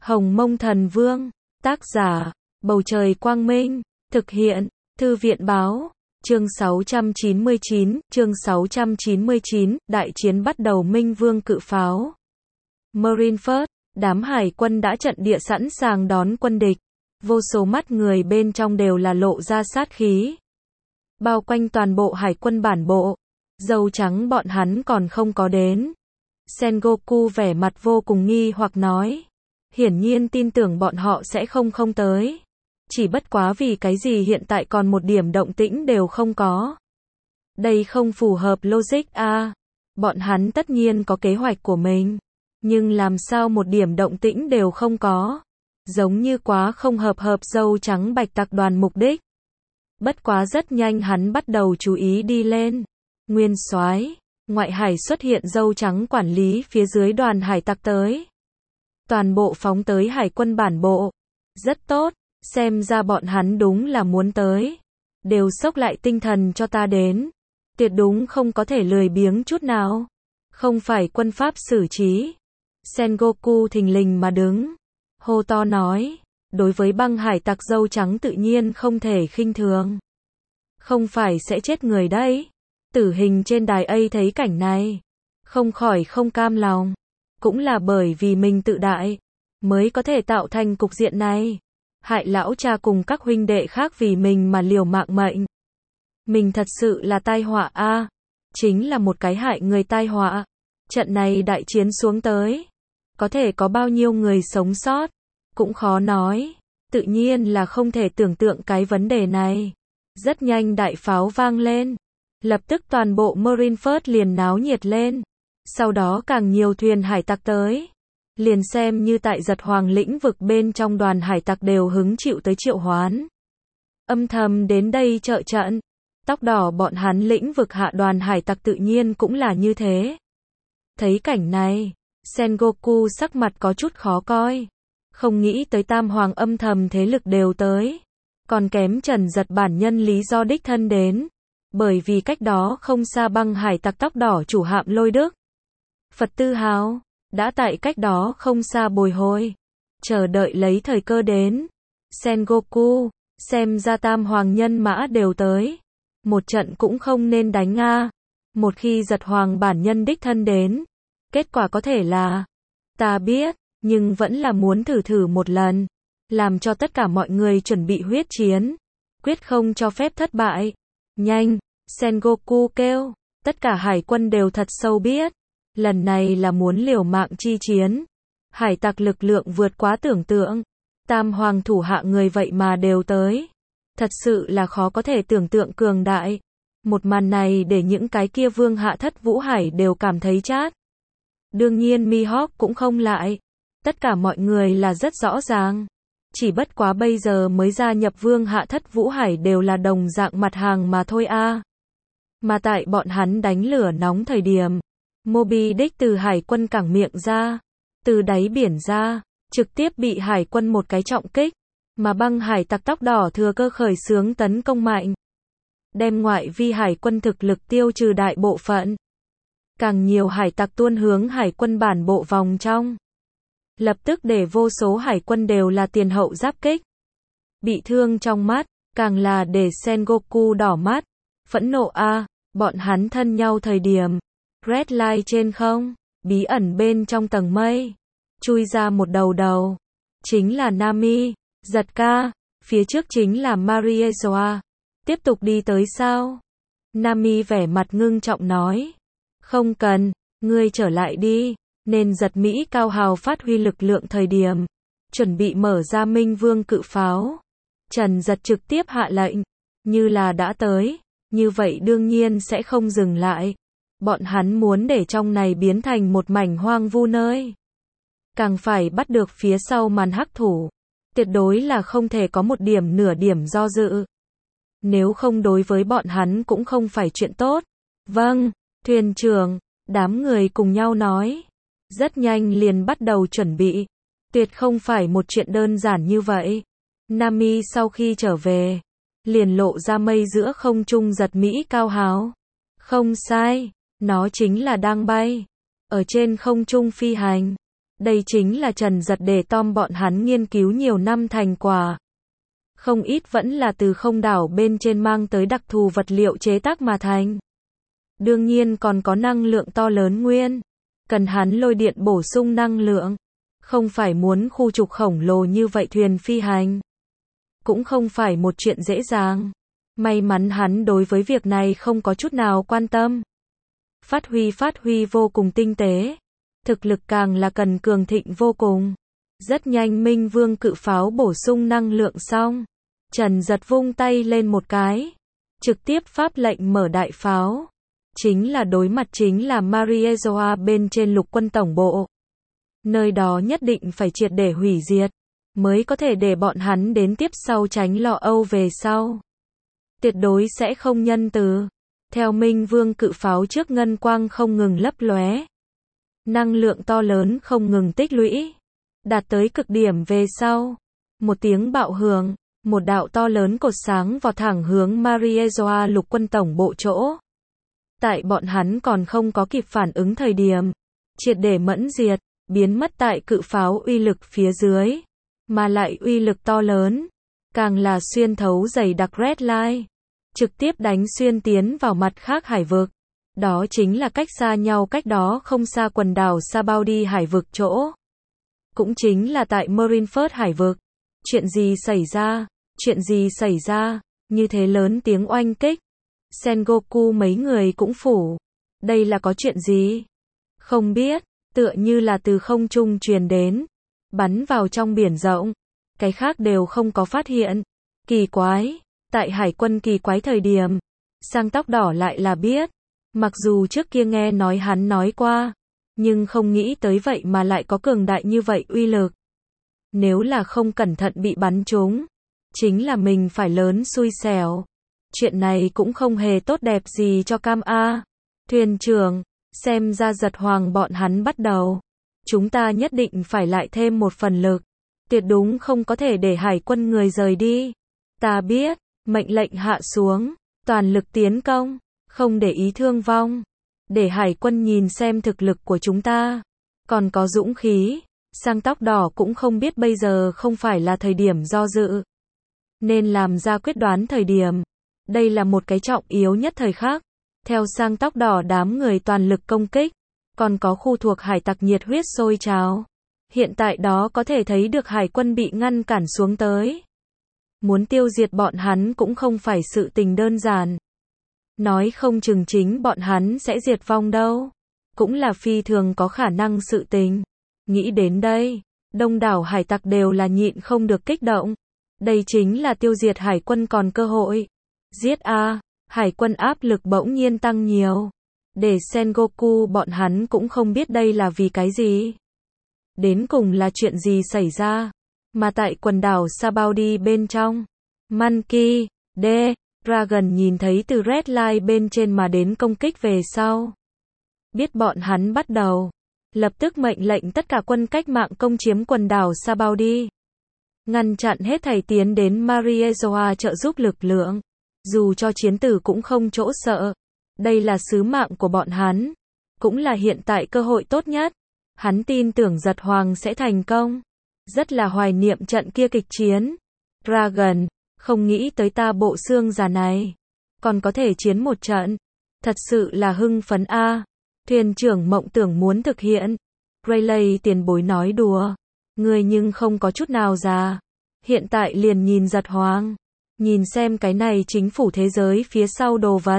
Hồng Mông Thần Vương, tác giả, Bầu Trời Quang Minh, thực hiện, Thư viện Báo, chương 699, đại chiến bắt đầu Minh Vương cự pháo. Marineford, đám hải quân đã trận địa sẵn sàng đón quân địch, vô số mắt người bên trong đều là lộ ra sát khí. Bao quanh toàn bộ hải quân bản bộ, dâu trắng bọn hắn còn không có đến. Sengoku vẻ mặt vô cùng nghi hoặc nói, hiển nhiên tin tưởng bọn họ sẽ không tới. Chỉ bất quá vì cái gì hiện tại còn một điểm động tĩnh đều không có. Đây không phù hợp logic a. Bọn hắn tất nhiên có kế hoạch của mình, nhưng làm sao một điểm động tĩnh đều không có. Giống như quá không hợp dâu trắng bạch tặc đoàn mục đích. Bất quá rất nhanh hắn bắt đầu chú ý đi lên. Nguyên soái, ngoại hải xuất hiện dâu trắng quản lý phía dưới đoàn hải tặc tới. Toàn bộ phóng tới hải quân bản bộ. Rất tốt, xem ra bọn hắn đúng là muốn tới. Đều xốc lại tinh thần cho ta đến. Tuyệt đúng không có thể lười biếng chút nào. Không phải quân pháp xử trí. Sengoku thình lình mà đứng. Hô to nói, đối với băng hải tặc dâu trắng tự nhiên không thể khinh thường. Không phải sẽ chết người đấy. Tử hình trên đài A thấy cảnh này, không khỏi không cam lòng. Cũng là bởi vì mình tự đại, mới có thể tạo thành cục diện này. Hại lão cha cùng các huynh đệ khác vì mình mà liều mạng mệnh. Mình thật sự là tai họa a, chính là một cái hại người tai họa. Trận này đại chiến xuống tới, có thể có bao nhiêu người sống sót, cũng khó nói. Tự nhiên là không thể tưởng tượng cái vấn đề này. Rất nhanh đại pháo vang lên. Lập tức toàn bộ Marineford liền náo nhiệt lên. Sau đó càng nhiều thuyền hải tặc tới. Liền xem như tại Giật Hoàng lĩnh vực bên trong đoàn hải tặc đều hứng chịu tới triệu hoán. Âm thầm đến đây trợ trận. Tóc đỏ bọn hắn lĩnh vực hạ đoàn hải tặc tự nhiên cũng là như thế. Thấy cảnh này, Sengoku sắc mặt có chút khó coi. Không nghĩ tới Tam Hoàng âm thầm thế lực đều tới. Còn kém Trần Giật bản nhân lý do đích thân đến. Bởi vì cách đó không xa băng hải tặc tóc đỏ chủ hạm Lôi Đức. Phật Tư Hào, đã tại cách đó không xa bồi hồi. Chờ đợi lấy thời cơ đến. Sengoku, xem ra Tam Hoàng nhân mã đều tới. Một trận cũng không nên đánh a. Một khi Giật Hoàng bản nhân đích thân đến. Kết quả có thể là, ta biết, nhưng vẫn là muốn thử một lần. Làm cho tất cả mọi người chuẩn bị huyết chiến. Quyết không cho phép thất bại. Nhanh, Sengoku kêu, tất cả hải quân đều thật sâu biết. Lần này là muốn liều mạng chi chiến. Hải tặc lực lượng vượt quá tưởng tượng. Tam Hoàng thủ hạ người vậy mà đều tới. Thật sự là khó có thể tưởng tượng cường đại. Một màn này để những cái kia vương hạ thất vũ hải đều cảm thấy chát. Đương nhiên Mihawk cũng không lại. Tất cả mọi người là rất rõ ràng. Chỉ bất quá bây giờ mới gia nhập vương hạ thất vũ hải đều là đồng dạng mặt hàng mà thôi a. Mà tại bọn hắn đánh lửa nóng thời điểm, Moby Dick từ hải quân cảng miệng ra, từ đáy biển ra, trực tiếp bị hải quân một cái trọng kích, mà băng hải tặc tóc đỏ thừa cơ khởi xướng tấn công mạnh. Đem ngoại vi hải quân thực lực tiêu trừ đại bộ phận. Càng nhiều hải tặc tuôn hướng hải quân bản bộ vòng trong. Lập tức để vô số hải quân đều là tiền hậu giáp kích. Bị thương trong mắt, càng là để Sengoku đỏ mắt. Phẫn nộ a, bọn hắn thân nhau thời điểm. Red Line trên không, bí ẩn bên trong tầng mây. Chui ra một đầu. Chính là Nami, Giật ca, phía trước chính là Mariezoa. Tiếp tục đi tới sao? Nami vẻ mặt ngưng trọng nói. Không cần, ngươi trở lại đi. Nên Giật Mỹ cao hào phát huy lực lượng thời điểm. Chuẩn bị mở ra Minh Vương cự pháo. Trần Giật trực tiếp hạ lệnh. Như là đã tới. Như vậy đương nhiên sẽ không dừng lại. Bọn hắn muốn để trong này biến thành một mảnh hoang vu nơi. Càng phải bắt được phía sau màn hắc thủ. Tuyệt đối là không thể có một nửa điểm do dự. Nếu không đối với bọn hắn cũng không phải chuyện tốt. Vâng, thuyền trưởng, đám người cùng nhau nói. Rất nhanh liền bắt đầu chuẩn bị. Tuyệt không phải một chuyện đơn giản như vậy. Nami sau khi trở về, liền lộ ra mây giữa không trung Giật Mỹ cao háo. Không sai, nó chính là đang bay. Ở trên không trung phi hành. Đây chính là Trần Giật để Tom bọn hắn nghiên cứu nhiều năm thành quả. Không ít vẫn là từ không đảo bên trên mang tới đặc thù vật liệu chế tác mà thành. Đương nhiên còn có năng lượng to lớn nguyên. Cần hắn lôi điện bổ sung năng lượng. Không phải muốn khu trục khổng lồ như vậy thuyền phi hành. Cũng không phải một chuyện dễ dàng. May mắn hắn đối với việc này không có chút nào quan tâm. Phát huy vô cùng tinh tế. Thực lực càng là cần cường thịnh vô cùng. Rất nhanh Minh Vương cự pháo bổ sung năng lượng xong. Trần Giật vung tay lên một cái. Trực tiếp pháp lệnh mở đại pháo. Chính là đối mặt chính là Mariezoa bên trên lục quân tổng bộ. Nơi đó nhất định phải triệt để hủy diệt. Mới có thể để bọn hắn đến tiếp sau tránh lo âu về sau. Tuyệt đối sẽ không nhân từ. Theo Minh Vương cự pháo trước ngân quang không ngừng lấp lóe. Năng lượng to lớn không ngừng tích lũy. Đạt tới cực điểm về sau. Một tiếng bạo hưởng. Một đạo to lớn cột sáng vọt thẳng hướng Mariezoa lục quân tổng bộ chỗ. Tại bọn hắn còn không có kịp phản ứng thời điểm. Triệt để mẫn diệt. Biến mất tại cự pháo uy lực phía dưới. Mà lại uy lực to lớn. Càng là xuyên thấu dày đặc Red Line. Trực tiếp đánh xuyên tiến vào mặt khác hải vực. Đó chính là cách xa nhau cách đó không xa quần đảo Sabaudi hải vực chỗ. Cũng chính là tại Marineford hải vực. Chuyện gì xảy ra? Chuyện gì xảy ra? Như thế lớn tiếng oanh kích. Sengoku mấy người cũng phủ. Đây là có chuyện gì? Không biết, tựa như là từ không trung truyền đến. Bắn vào trong biển rộng. Cái khác đều không có phát hiện. Kỳ quái. Tại hải quân kỳ quái thời điểm. Sang tóc đỏ lại là biết. Mặc dù trước kia nghe nói hắn nói qua. Nhưng không nghĩ tới vậy mà lại có cường đại như vậy uy lực. Nếu là không cẩn thận bị bắn trúng. Chính là mình phải lớn xui xẻo. Chuyện này cũng không hề tốt đẹp gì cho Cam A. Thuyền trưởng, xem ra Giật Hoàng bọn hắn bắt đầu. Chúng ta nhất định phải lại thêm một phần lực. Tuyệt đúng không có thể để hải quân người rời đi. Ta biết, mệnh lệnh hạ xuống, toàn lực tiến công, không để ý thương vong. Để hải quân nhìn xem thực lực của chúng ta. Còn có dũng khí. Sang tóc đỏ cũng không biết bây giờ không phải là thời điểm do dự. Nên làm ra quyết đoán thời điểm. Đây là một cái trọng yếu nhất thời khắc. Theo sang tóc đỏ đám người toàn lực công kích. Còn có khu thuộc hải tặc nhiệt huyết sôi trào. Hiện tại đó có thể thấy được hải quân bị ngăn cản xuống tới. Muốn tiêu diệt bọn hắn cũng không phải sự tình đơn giản. Nói không chừng chính bọn hắn sẽ diệt vong đâu. Cũng là phi thường có khả năng sự tình. Nghĩ đến đây, đông đảo hải tặc đều là nhịn không được kích động. Đây chính là tiêu diệt hải quân còn cơ hội. Giết a, hải quân áp lực bỗng nhiên tăng nhiều. Để Sengoku bọn hắn cũng không biết đây là vì cái gì. Đến cùng là chuyện gì xảy ra. Mà tại quần đảo Sabaudi bên trong. Monkey, D, Dragon nhìn thấy từ Red Line bên trên mà đến công kích về sau. Biết bọn hắn bắt đầu. Lập tức mệnh lệnh tất cả quân cách mạng công chiếm quần đảo Sabaudi. Ngăn chặn hết thảy tiến đến Mariezoa trợ giúp lực lượng. Dù cho chiến tử cũng không chỗ sợ. Đây là sứ mạng của bọn hắn. Cũng là hiện tại cơ hội tốt nhất. Hắn tin tưởng Giật Hoàng sẽ thành công. Rất là hoài niệm trận kia kịch chiến. Dragon, không nghĩ tới ta bộ xương già này. Còn có thể chiến một trận. Thật sự là hưng phấn a. Thuyền trưởng mộng tưởng muốn thực hiện. Rayleigh tiền bối nói đùa. Người nhưng không có chút nào già. Hiện tại liền nhìn Giật Hoàng. Nhìn xem cái này chính phủ thế giới phía sau đồ vật.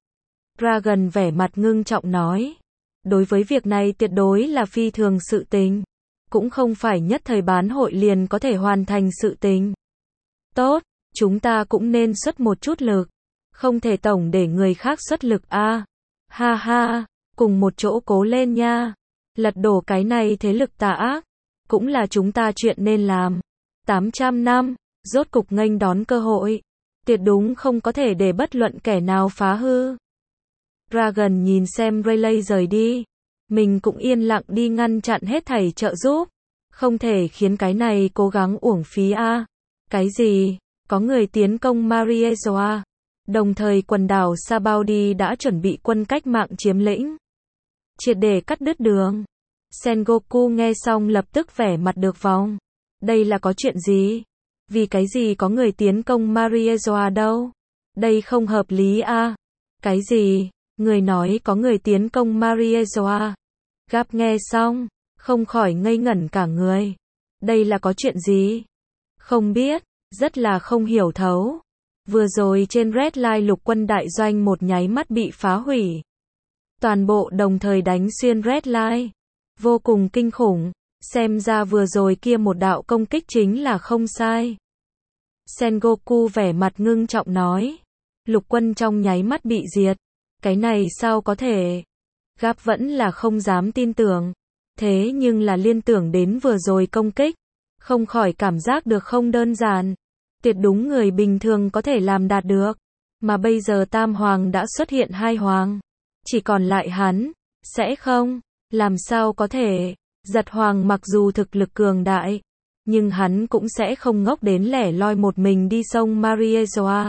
Dragon vẻ mặt ngưng trọng nói. Đối với việc này tuyệt đối là phi thường sự tình. Cũng không phải nhất thời bán hội liền có thể hoàn thành sự tình. Tốt, chúng ta cũng nên xuất một chút lực. Không thể tổng để người khác xuất lực a. Ha ha, cùng một chỗ cố lên nha. Lật đổ cái này thế lực tà ác. Cũng là chúng ta chuyện nên làm. 800 năm, rốt cục nghênh đón cơ hội. Tuyệt đúng không có thể để bất luận kẻ nào phá hư. Dragon nhìn xem Rayleigh rời đi. Mình cũng yên lặng đi ngăn chặn hết thảy trợ giúp. Không thể khiến cái này cố gắng uổng phí a. Cái gì? Có người tiến công Mariezoa. Đồng thời quần đảo Sabaudi đã chuẩn bị quân cách mạng chiếm lĩnh. Triệt để cắt đứt đường. Sengoku nghe xong lập tức vẻ mặt được vòng. Đây là có chuyện gì? Vì cái gì có người tiến công Mariejoa đâu? Đây không hợp lý à? Cái gì? Người nói có người tiến công Mariejoa. Gap nghe xong, không khỏi ngây ngẩn cả người. Đây là có chuyện gì? Không biết, rất là không hiểu thấu. Vừa rồi trên Red Line lục quân đại doanh một nháy mắt bị phá hủy. Toàn bộ đồng thời đánh xuyên Red Line. Vô cùng kinh khủng. Xem ra vừa rồi kia một đạo công kích chính là không sai. Sengoku vẻ mặt ngưng trọng nói. Lục quân trong nháy mắt bị diệt. Cái này sao có thể? Gap vẫn là không dám tin tưởng. Thế nhưng là liên tưởng đến vừa rồi công kích. Không khỏi cảm giác được không đơn giản. Tuyệt đúng người bình thường có thể làm đạt được. Mà bây giờ Tam Hoàng đã xuất hiện hai Hoàng. Chỉ còn lại hắn. Sẽ không? Làm sao có thể? Giật Hoàng mặc dù thực lực cường đại. Nhưng hắn cũng sẽ không ngốc đến lẻ loi một mình đi sông Mariejoa.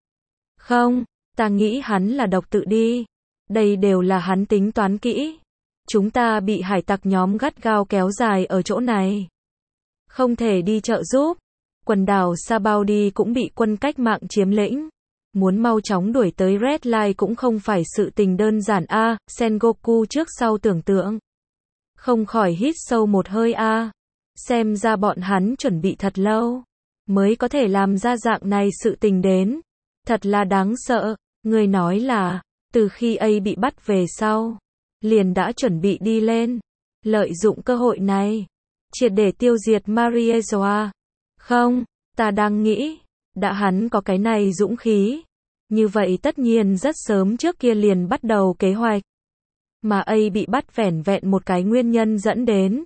Không, ta nghĩ hắn là độc tự đi. Đây đều là hắn tính toán kỹ. Chúng ta bị hải tặc nhóm gắt gao kéo dài ở chỗ này. Không thể đi trợ giúp. Quần đảo Sabaudi cũng bị quân cách mạng chiếm lĩnh. Muốn mau chóng đuổi tới Red Line cũng không phải sự tình đơn giản a. Sengoku trước sau tưởng tượng. Không khỏi hít sâu một hơi a. Xem ra bọn hắn chuẩn bị thật lâu. Mới có thể làm ra dạng này sự tình đến. Thật là đáng sợ. Người nói là, từ khi A bị bắt về sau, liền đã chuẩn bị đi lên. Lợi dụng cơ hội này. Triệt để tiêu diệt Mariejoa. Không, ta đang nghĩ, đã hắn có cái này dũng khí. Như vậy tất nhiên rất sớm trước kia liền bắt đầu kế hoạch. Mà A bị bắt vẻn vẹn một cái nguyên nhân dẫn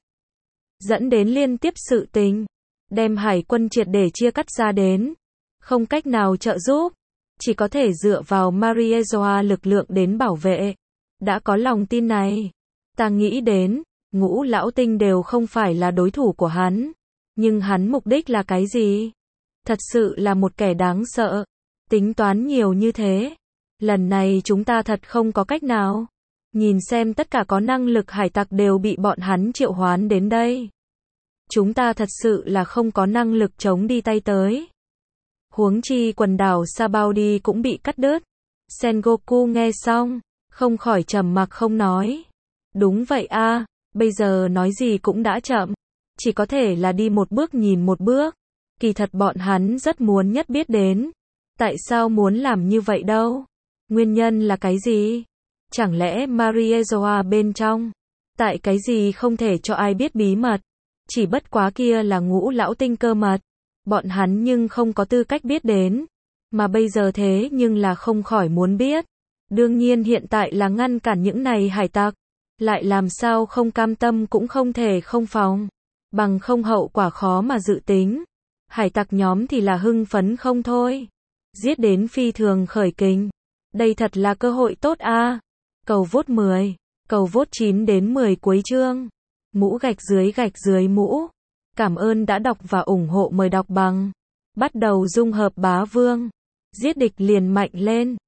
đến liên tiếp sự tình. Đem hải quân triệt để chia cắt ra đến. Không cách nào trợ giúp. Chỉ có thể dựa vào Mariejoa lực lượng đến bảo vệ. Đã có lòng tin này. Ta nghĩ đến, Ngũ Lão Tinh đều không phải là đối thủ của hắn. Nhưng hắn mục đích là cái gì? Thật sự là một kẻ đáng sợ. Tính toán nhiều như thế. Lần này chúng ta thật không có cách nào. Nhìn xem tất cả có năng lực hải tặc đều bị bọn hắn triệu hoán đến đây. Chúng ta thật sự là không có năng lực chống đi tay tới. Huống chi quần đảo Sabaudi cũng bị cắt đứt. Sengoku nghe xong, không khỏi trầm mặc không nói. Đúng vậy a, bây giờ nói gì cũng đã chậm. Chỉ có thể là đi một bước nhìn một bước. Kỳ thật bọn hắn rất muốn nhất biết đến. Tại sao muốn làm như vậy đâu? Nguyên nhân là cái gì? Chẳng lẽ Mariejoa bên trong? Tại cái gì không thể cho ai biết bí mật? Chỉ bất quá kia là Ngũ Lão Tinh cơ mật. Bọn hắn nhưng không có tư cách biết đến. Mà bây giờ thế nhưng là không khỏi muốn biết. Đương nhiên hiện tại là ngăn cản những này hải tặc. Lại làm sao không cam tâm cũng không thể không phòng. Bằng không hậu quả khó mà dự tính. Hải tặc nhóm thì là hưng phấn không thôi. Giết đến phi thường khởi kình. Đây thật là cơ hội tốt a. Cầu vote 10. Cầu vote 9 đến 10 cuối chương. Mũ gạch dưới mũ. Cảm ơn đã đọc và ủng hộ, mời đọc bằng. Bắt đầu dung hợp bá vương. Giết địch liền mạnh lên.